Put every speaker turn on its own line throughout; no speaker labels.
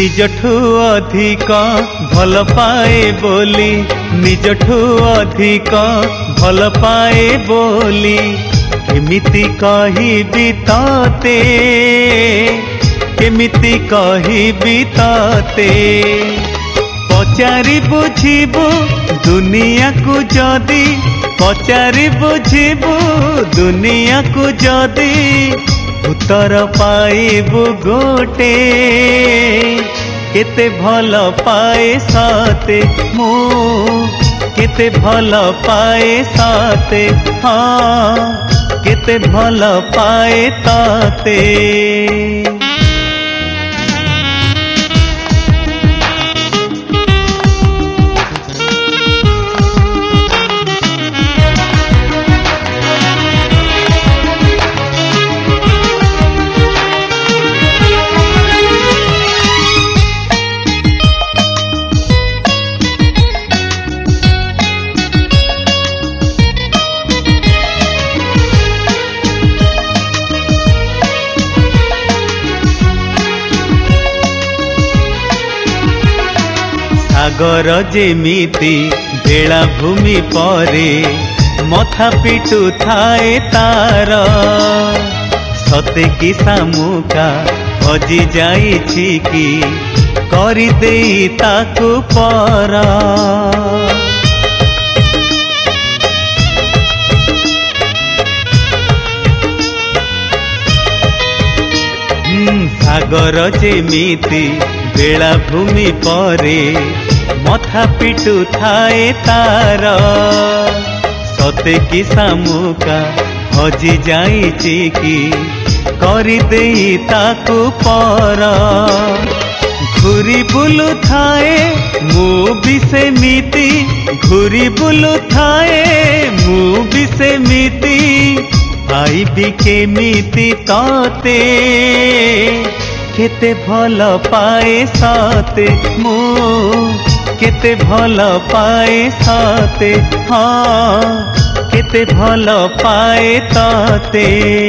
निजठू अधिक भल पाए बोली निजठू अधिक भल पाए बोली केमिति कहिबी तते केमिति कहिबी तते पचारि बुझिबु दुनिया को जदी पचारि बुझिबु दुनिया को जदी उत्तर पाइबु गोटे केते भल पाए सते मु केते भल पाए सते हाँ केते भल पाए तते। सागर जेमिति बेलाभूमि परे मथा पिटु थाए तार सते कि सामुका हजि जाइछि कि करि देई ताकु पर सागर जेमिति बेलाभूमि परे मथा पिटु थाए तार सते कि सामुका हजि जाइछि कि करि देई ताकु पर घुरी बुलु थाए मु भी सेमिति घुरी बुलु थाए मु भी सेमिति आइबि केमिति तते केते भल पाए सते मु केते भल पाए सते हाँ केते भल पाए तते।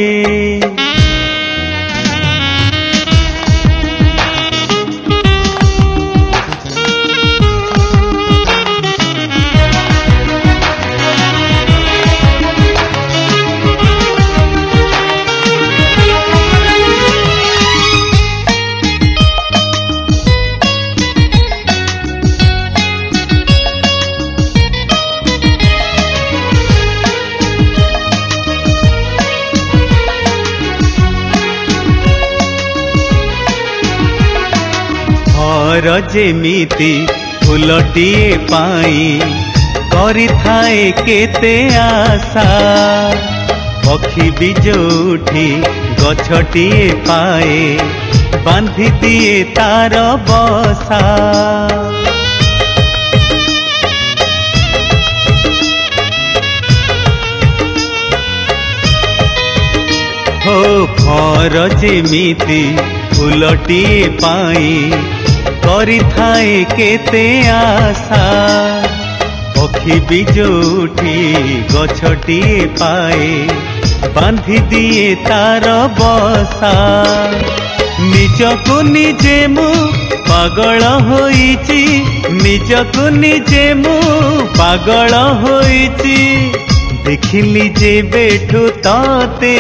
घर जेमिति फूलटिए पाई करि थाए केते आशा पक्षी भी जोठी गछटिए पाए बांधि दिए तार बसा हो घर जेमिति फूलटिए पाई करि थाए केते आशा पक्षी भी जोठी गछटिए पाए बांधि दिए तार बसा निजको निजे मु पागल होइछि निजको निजे मु पागल होइछि देखिली जे बेठु तते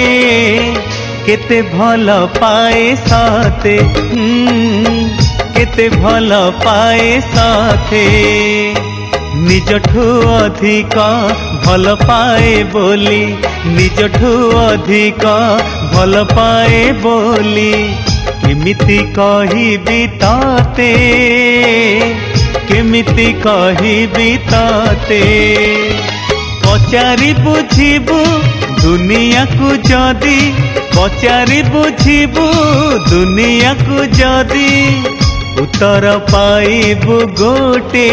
केते भल पाए सते केते भल पाए सते निजठू अधिक भल पाए बोली निजठू अधिक भल पाए बोली केमिति कहिबी तते केमिति कहिबी तते पचारि बुझिबु दुनिया को जदी पचारि बुझिबु दुनिया को जदी उत्तर पाइबु गोटे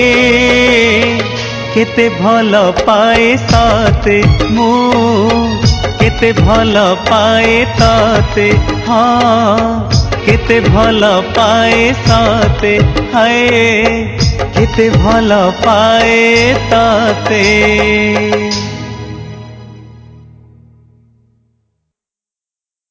केते भल पाए सते मु केते भल पाए तते हाँ केते भल पाए सते हाय केते भल पाए तते।